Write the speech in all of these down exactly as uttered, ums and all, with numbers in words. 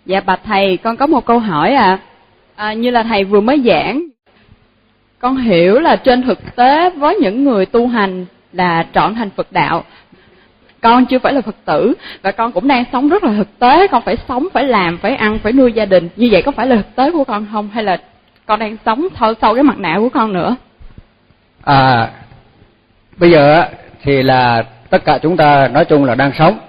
Dạ bạch thầy, con có một câu hỏi à. à như là thầy vừa mới giảng, con hiểu là trên thực tế với những người tu hành là trọn thành Phật đạo. Con chưa phải là Phật tử và con cũng đang sống rất là thực tế, con phải sống, phải làm, phải ăn, phải nuôi gia đình. Như vậy có phải là thực tế của con không, hay là con đang sống sâu sâu cái mặt nạ của con nữa? À, bây giờ thì là tất cả chúng ta nói chung là đang sống,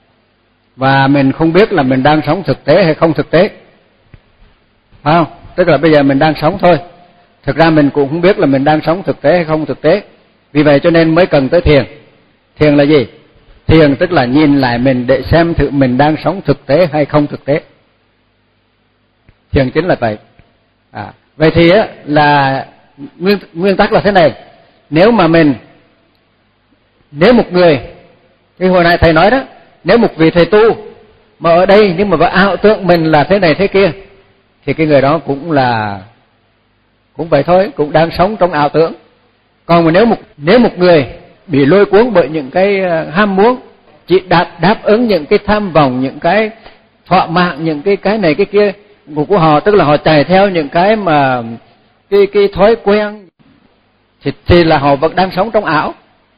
và mình không biết là mình đang sống thực tế hay không thực tế, phải không? Tức là bây giờ mình đang sống thôi, thực ra mình cũng không biết là mình đang sống thực tế hay không thực tế. Vì vậy cho nên mới cần tới thiền. Thiền là gì? Thiền tức là nhìn lại mình để xem thử mình đang sống thực tế hay không thực tế. Thiền chính là vậy. À, vậy thì á, là nguyên, nguyên tắc là thế này. Nếu mà mình, nếu một người, thì hồi nãy thầy nói đó, nếu một vị thầy tu mà ở đây nhưng mà vẫn ảo tưởng mình là thế này thế kia, thì cái người đó cũng là, cũng vậy thôi, cũng đang sống trong ảo tưởng. Còn mà nếu một, nếu một người bị lôi cuốn bởi những cái ham muốn, chỉ đáp, đáp ứng những cái tham vọng, những cái thỏa mãn, những cái cái này cái kia của, của họ, tức là họ chạy theo những cái mà cái cái thói quen, thì, thì là họ vẫn đang sống trong ảo.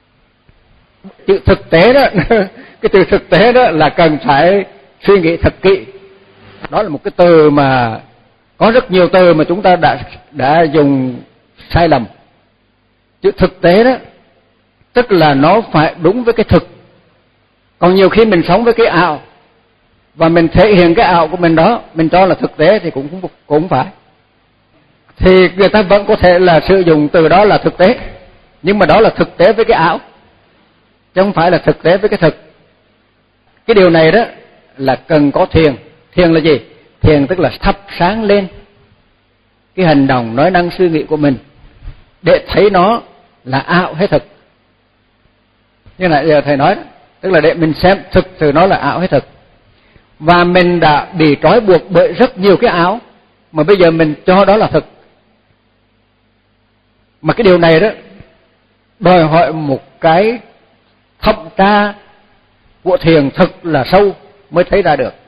Chữ thực tế đó, cái từ thực tế đó là cần phải suy nghĩ thật kỹ. Đó là một cái từ mà có rất nhiều từ mà chúng ta đã đã dùng sai lầm. Chữ thực tế đó tức là nó phải đúng với cái thực. Còn nhiều khi mình sống với cái ảo và mình thể hiện cái ảo của mình đó, mình cho là thực tế thì cũng cũng cũng phải. Thì người ta vẫn có thể là sử dụng từ đó là thực tế, nhưng mà đó là thực tế với cái ảo, chứ không phải là thực tế với cái thực. Cái điều này đó là cần có thiền. Thiền là gì? Thiền tức là thắp sáng lên cái hành động, nói năng, suy nghĩ của mình để thấy nó là ảo hay thực. Như nãy giờ thầy nói đó, tức là để mình xem thực sự nó là ảo hay thực. Và mình đã bị trói buộc bởi rất nhiều cái ảo mà bây giờ mình cho đó là thực. Mà cái điều này đó đòi hỏi một cái thẩm tra của thiền thực là sâu mới thấy ra được.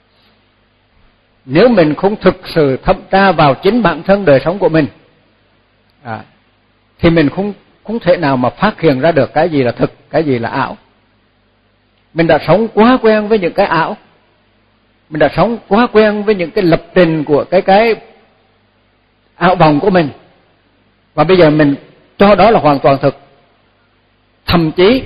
Nếu mình không thực sự thẩm tra vào chính bản thân đời sống của mình, à, thì mình không không thể nào mà phát hiện ra được cái gì là thực, cái gì là ảo. Mình đã sống quá quen với những cái ảo, mình đã sống quá quen với những cái lập trình của cái cái ảo vọng của mình, và bây giờ mình cho đó là hoàn toàn thực. Thậm chí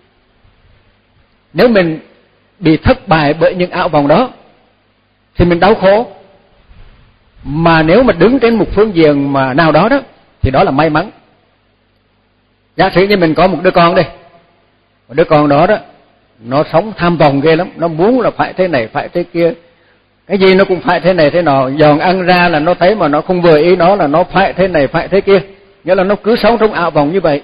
nếu mình bị thất bại bởi những ảo vọng đó thì mình đau khổ. Mà nếu mà đứng trên một phương diện mà nào đó đó thì đó là may mắn. Giả sử như mình có một đứa con đây, một đứa con đó đó nó sống tham vọng ghê lắm, nó muốn là phải thế này phải thế kia, cái gì nó cũng phải thế này thế nọ, dọn ăn ra là nó thấy mà nó không vừa ý nó là nó phải thế này phải thế kia, nghĩa là nó cứ sống trong ảo vọng như vậy.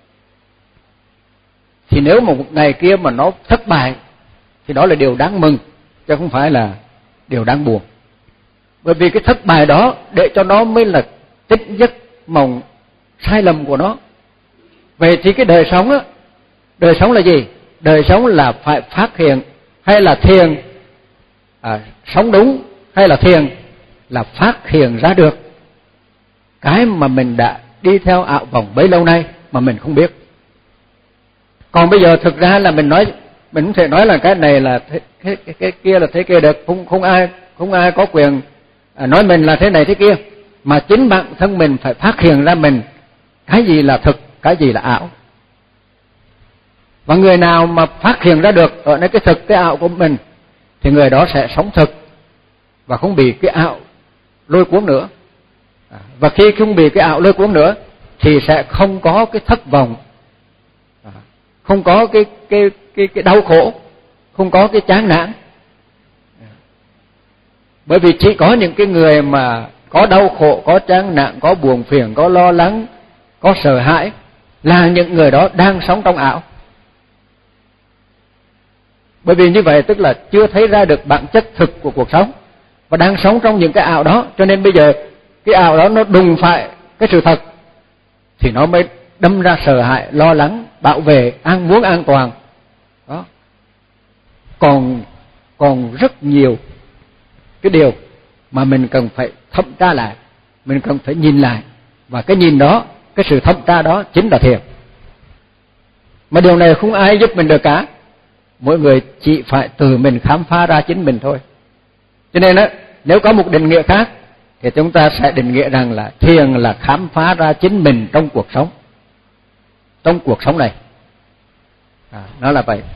Thì nếu mà một ngày kia mà nó thất bại thì đó là điều đáng mừng, chứ không phải là điều đáng buồn. Bởi vì cái thất bại đó để cho nó mới là tỉnh giấc mộng sai lầm của nó. Vậy thì cái đời sống á, đời sống là gì? Đời sống là phải phát hiện, hay là thiền, à, sống đúng, hay là thiền là phát hiện ra được cái mà mình đã đi theo ảo vọng bấy lâu nay mà mình không biết. Còn bây giờ thực ra là mình nói, mình không thể nói là cái này là thế, cái, cái, cái kia là thế kia được, không không ai không ai có quyền nói mình là thế này thế kia, mà chính bản thân mình phải phát hiện ra mình cái gì là thực, cái gì là ảo. Và người nào mà phát hiện ra được ở nơi cái thực, cái ảo của mình thì người đó sẽ sống thực và không bị cái ảo lôi cuốn nữa. Và khi không bị cái ảo lôi cuốn nữa thì sẽ không có cái thất vọng, không có cái cái cái cái đau khổ, không có cái chán nản. Bởi vì chỉ có những cái người mà có đau khổ, có chán nản, có buồn phiền, có lo lắng, có sợ hãi là những người đó đang sống trong ảo. Bởi vì như vậy tức là chưa thấy ra được bản chất thực của cuộc sống và đang sống trong những cái ảo đó, cho nên bây giờ cái ảo đó nó đụng phải cái sự thật thì nó mới đâm ra sợ hãi, lo lắng, bảo vệ, an muốn an toàn. Đó. Còn còn rất nhiều cái điều mà mình cần phải thẩm tra lại, mình cần phải nhìn lại, và cái nhìn đó, cái sự thẩm tra đó chính là thiền. Mà điều này không ai giúp mình được cả, mỗi người chỉ phải tự mình khám phá ra chính mình thôi. Cho nên á, nếu có một định nghĩa khác thì chúng ta sẽ định nghĩa rằng là thiền là khám phá ra chính mình trong cuộc sống, trong cuộc sống này. À, nó là vậy.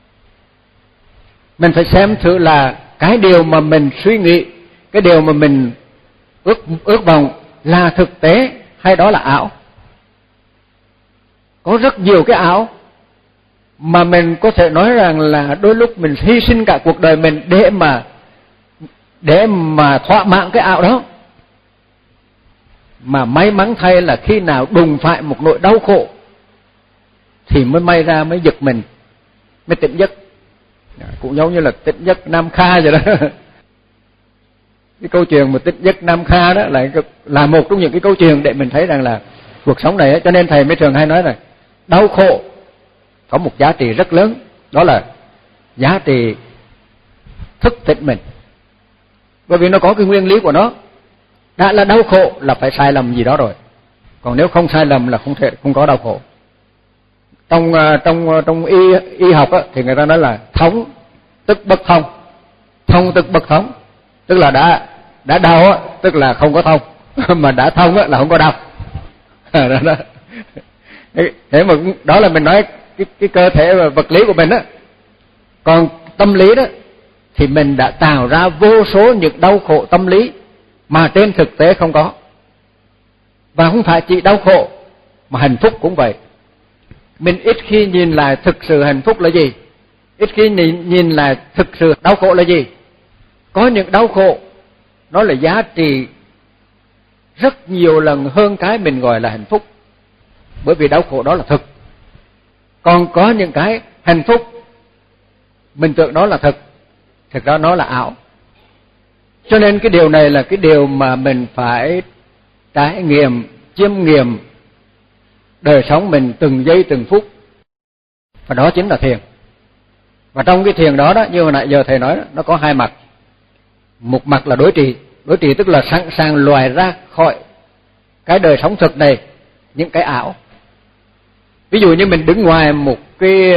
Mình phải xem thử là cái điều mà mình suy nghĩ, cái điều mà mình ước ước vọng là thực tế hay đó là ảo. Có rất nhiều cái ảo mà mình có thể nói rằng là đôi lúc mình hy sinh cả cuộc đời mình để mà để mà thỏa mãn cái ảo đó. Mà may mắn thay là khi nào đụng phải một nỗi đau khổ thì mới may ra, mới giật mình, mới tỉnh giấc. Cũng giống như là tỉnh giấc Nam Kha vậy đó. Cái câu chuyện mà tỉnh giấc Nam Kha đó là là một trong những cái câu chuyện để mình thấy rằng là cuộc sống này ấy, cho nên thầy mới thường hay nói là đau khổ có một giá trị rất lớn, đó là giá trị thức tỉnh mình. Bởi vì nó có cái nguyên lý của nó. Đã là đau khổ là phải sai lầm gì đó rồi. Còn nếu không sai lầm là không thể không có đau khổ. Trong trong trong y y học á, thì người ta nói là thống tức bất thông, thông tức bất thống, tức là đã đã đau á, tức là không có thông, mà đã thông á là không có đau. Đó, đó. Thế mà đó là mình nói cái cái cơ thể và vật lý của mình á. Còn tâm lý đó thì mình đã tạo ra vô số những đau khổ tâm lý mà trên thực tế không có. Và không phải chỉ đau khổ mà hạnh phúc cũng vậy. Mình ít khi nhìn lại thực sự hạnh phúc là gì, ít khi nhìn, nhìn lại thực sự đau khổ là gì. Có những đau khổ nó là giá trị rất nhiều lần hơn cái mình gọi là hạnh phúc, bởi vì đau khổ đó là thực. Còn có những cái hạnh phúc mình tưởng đó là thực, thực ra nó là ảo. Cho nên cái điều này là cái điều mà mình phải trải nghiệm, chiêm nghiệm đời sống mình từng giây từng phút. Và đó chính là thiền. Và trong cái thiền đó đó, như hồi nãy giờ thầy nói đó, nó có hai mặt. Một mặt là đối trị, đối trị tức là sẵn sàng loại ra khỏi cái đời sống thực này những cái ảo. Ví dụ như mình đứng ngoài một cái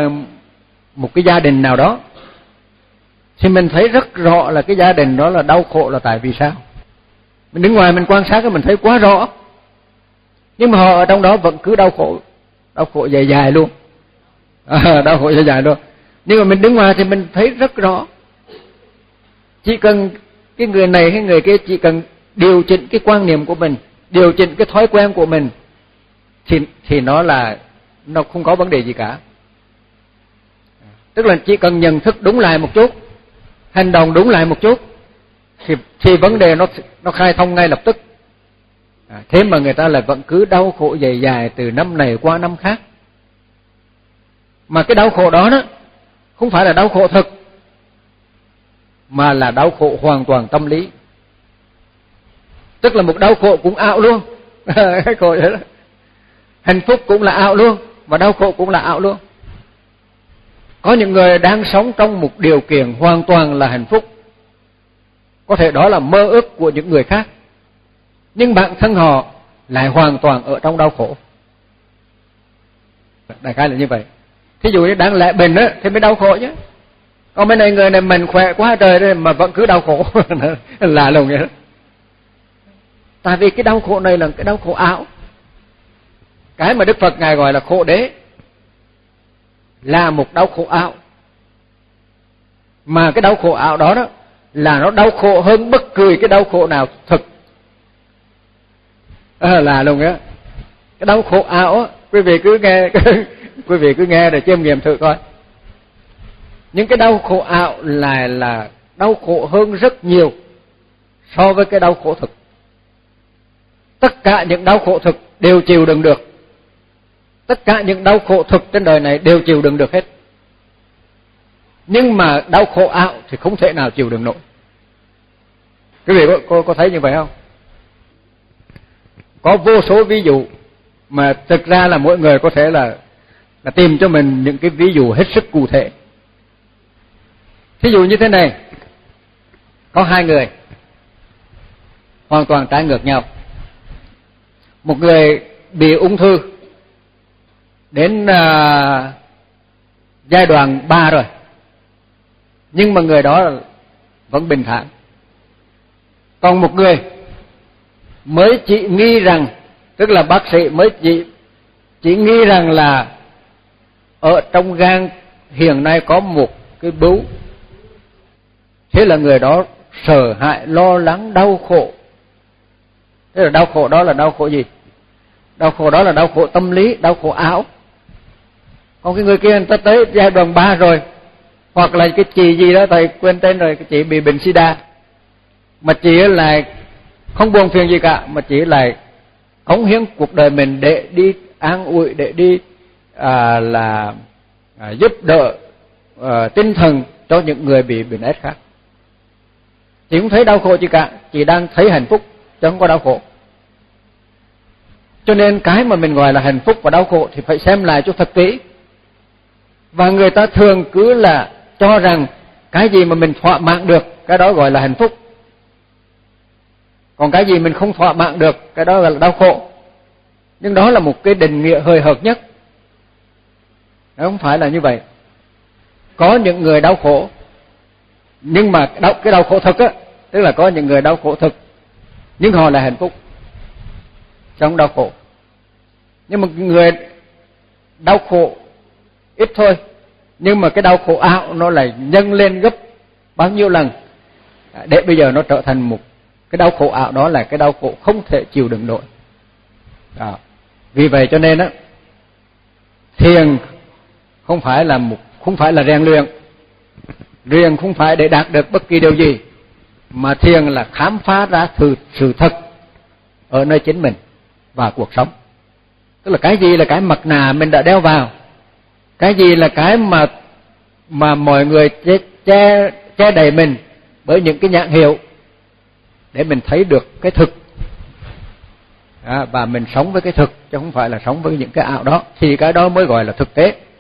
một cái gia đình nào đó thì mình thấy rất rõ là cái gia đình đó là đau khổ là tại vì sao. Mình đứng ngoài mình quan sát cái mình thấy quá rõ. Nhưng mà họ ở trong đó vẫn cứ đau khổ, đau khổ dài dài luôn. À, đau khổ dài dài luôn. Nhưng mà mình đứng ngoài thì mình thấy rất rõ. Chỉ cần cái người này hay người kia chỉ cần điều chỉnh cái quan niệm của mình, điều chỉnh cái thói quen của mình thì thì nó là nó không có vấn đề gì cả. Tức là chỉ cần nhận thức đúng lại một chút, hành động đúng lại một chút thì thì vấn đề nó nó khai thông ngay lập tức. À, thế mà người ta lại vẫn cứ đau khổ dài dài từ năm này qua năm khác. Mà cái đau khổ đó đó không phải là đau khổ thực, mà là đau khổ hoàn toàn tâm lý. Tức là một đau khổ cũng ảo luôn. Cái khổ vậy đó. Hạnh phúc cũng là ảo luôn, và đau khổ cũng là ảo luôn. Có những người đang sống trong một điều kiện hoàn toàn là hạnh phúc, có thể đó là mơ ước của những người khác, nhưng bản thân họ lại hoàn toàn ở trong đau khổ. Đại khái là như vậy. Thí dụ như đáng lẽ bệnh á thì mới đau khổ chứ. Còn bên này người này mình khỏe quá trời đấy mà vẫn cứ đau khổ. Lạ lùng vậy đó. Tại vì cái đau khổ này là cái đau khổ ảo. Cái mà Đức Phật Ngài gọi là khổ đế là một đau khổ ảo. Mà cái đau khổ ảo đó đó là nó đau khổ hơn bất cứ cái đau khổ nào thực. À, là luôn á. Cái đau khổ ảo á, quý vị cứ nghe quý vị cứ nghe để chiêm nghiệm thử coi. Những cái đau khổ ảo là là đau khổ hơn rất nhiều so với cái đau khổ thực. Tất cả những đau khổ thực đều chịu đựng được. Tất cả những đau khổ thực trên đời này đều chịu đựng được hết. Nhưng mà đau khổ ảo thì không thể nào chịu đựng nổi. Quý vị có, có, có thấy như vậy không? Có vô số ví dụ mà thực ra là mỗi người có thể là, là tìm cho mình những cái ví dụ hết sức cụ thể. Thí dụ như thế này, có hai người hoàn toàn trái ngược nhau. Một người bị ung thư đến uh, giai đoạn ba rồi, nhưng mà người đó vẫn bình thản. Còn một người mới chỉ nghi rằng, tức là bác sĩ mới chỉ chỉ nghi rằng là ở trong gan hiện nay có một cái bướu. Thế là người đó sợ hãi, lo lắng, đau khổ. Thế là đau khổ đó là đau khổ gì? Đau khổ đó là đau khổ tâm lý, đau khổ ảo. Còn cái người kia người ta tới giai đoạn ba rồi, hoặc là cái chị gì đó thầy quên tên rồi, cái chị bị bệnh sida, mà chị là không buồn phiền gì cả, mà chỉ là cống hiến cuộc đời mình để đi an ủi, để đi à, là à, giúp đỡ à, tinh thần cho những người bị bệnh ết khác. Chị không thấy đau khổ gì cả, chị đang thấy hạnh phúc chứ không có đau khổ. Cho nên cái mà mình gọi là hạnh phúc và đau khổ thì phải xem lại cho thật kỹ. Và người ta thường cứ là cho rằng cái gì mà mình thỏa mãn được, cái đó gọi là hạnh phúc. Còn cái gì mình không thỏa mãn được, cái đó là đau khổ. Nhưng đó là một cái định nghĩa hời hợt nhất. Nó không phải là như vậy. Có những người đau khổ, nhưng mà đau, cái đau khổ thực á, tức là có những người đau khổ thực, nhưng họ là hạnh phúc, chứ không đau khổ. Nhưng mà người đau khổ ít thôi, nhưng mà cái đau khổ ảo nó lại nhân lên gấp bao nhiêu lần, để bây giờ nó trở thành một cái đau khổ ảo, đó là cái đau khổ không thể chịu đựng nổi. Đó. Vì vậy cho nên á, thiền không phải là một không phải là rèn luyện, thiền không phải để đạt được bất kỳ điều gì, mà thiền là khám phá ra sự sự thật ở nơi chính mình và cuộc sống. Tức là cái gì là cái mặt nạ mình đã đeo vào, cái gì là cái mà mà mọi người che che, che đậy mình bởi những cái nhãn hiệu, để mình thấy được cái thực. À, và mình sống với cái thực chứ không phải là sống với những cái ảo đó, thì cái đó mới gọi là thực tế.